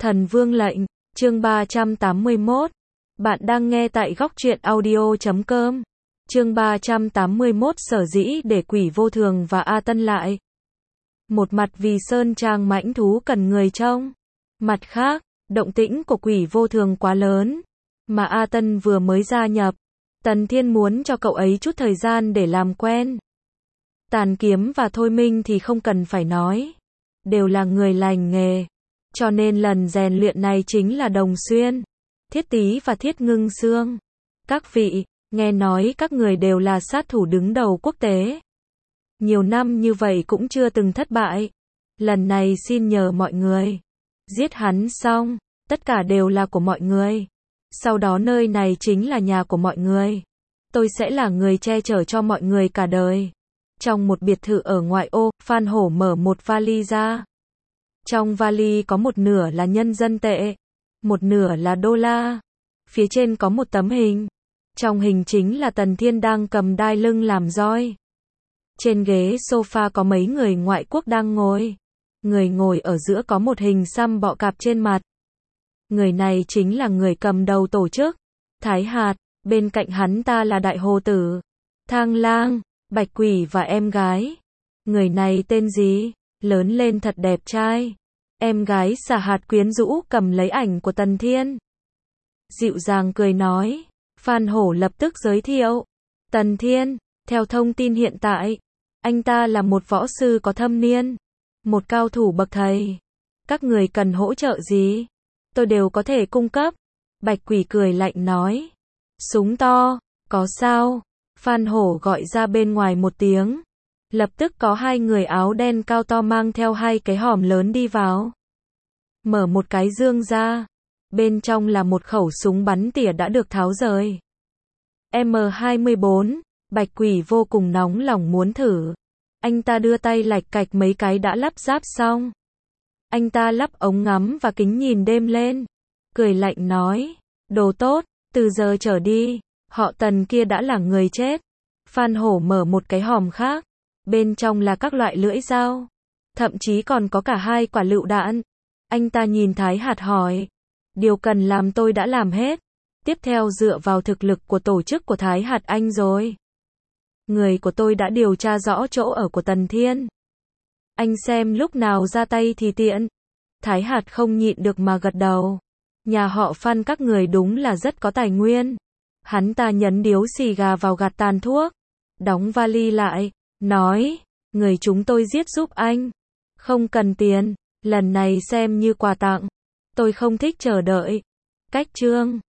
Thần Vương lệnh, chương 381. Bạn đang nghe tại góc truyện audio.com. Chương 381 sở dĩ để Quỷ Vô Thường và A Tân lại. Một mặt vì Sơn Trang mãnh thú cần người trông. Mặt khác, động tĩnh của Quỷ Vô Thường quá lớn. Mà A Tân vừa mới gia nhập. Tần Thiên muốn cho cậu ấy chút thời gian để làm quen. Tàn Kiếm và Thôi Minh thì không cần phải nói. Đều là người lành nghề. Cho nên lần rèn luyện này chính là Đồng Xuyên, Thiết Tý và Thiết Ngưng Xương. Các vị, nghe nói các người đều là sát thủ đứng đầu quốc tế. Nhiều năm như vậy cũng chưa từng thất bại. Lần này xin nhờ mọi người. Giết hắn xong, tất cả đều là của mọi người. Sau đó nơi này chính là nhà của mọi người. Tôi sẽ là người che chở cho mọi người cả đời. Trong một biệt thự ở ngoại ô, Phan Hổ mở một vali ra. Trong vali có một nửa là nhân dân tệ, một nửa là đô la. Phía trên có một tấm hình. Trong hình chính là Tần Thiên đang cầm đai lưng làm roi. Trên ghế sofa có mấy người ngoại quốc đang ngồi. Người ngồi ở giữa có một hình xăm bọ cạp trên mặt. Người này chính là người cầm đầu tổ chức, Thái Hạt. Bên cạnh hắn ta là Đại Hồ Tử, Thang Lang, Bạch Quỷ và em gái. Người này tên gì? Lớn lên thật đẹp trai. Em gái Xà Hạt quyến rũ cầm lấy ảnh của Tần Thiên. Dịu dàng cười nói. Phan Hổ lập tức giới thiệu. Tần Thiên, theo thông tin hiện tại, anh ta là một võ sư có thâm niên. Một cao thủ bậc thầy. Các người cần hỗ trợ gì? Tôi đều có thể cung cấp. Bạch Quỷ cười lạnh nói. Súng to, có sao? Phan Hổ gọi ra bên ngoài một tiếng. Lập tức có hai người áo đen cao to mang theo hai cái hòm lớn đi vào. Mở một cái dương ra. Bên trong là một khẩu súng bắn tỉa đã được tháo rời. M24, Bạch Quỷ vô cùng nóng lòng muốn thử. Anh ta đưa tay lạch cạch mấy cái đã lắp ráp xong. Anh ta lắp ống ngắm và kính nhìn đêm lên. Cười lạnh nói. Đồ tốt, từ giờ trở đi, họ Tần kia đã là người chết. Phan Hổ mở một cái hòm khác. Bên trong là các loại lưỡi dao. Thậm chí còn có cả hai quả lựu đạn. Anh ta nhìn Thái Hạt hỏi. Điều cần làm tôi đã làm hết. Tiếp theo dựa vào thực lực của tổ chức của Thái Hạt anh rồi. Người của tôi đã điều tra rõ chỗ ở của Tần Thiên. Anh xem lúc nào ra tay thì tiện. Thái Hạt không nhịn được mà gật đầu. Nhà họ Phan các người đúng là rất có tài nguyên. Hắn ta nhấn điếu xì gà vào gạt tàn thuốc. Đóng vali lại. Nói, người chúng tôi giết giúp anh. Không cần tiền, lần này xem như quà tặng. Tôi không thích chờ đợi. Cách chương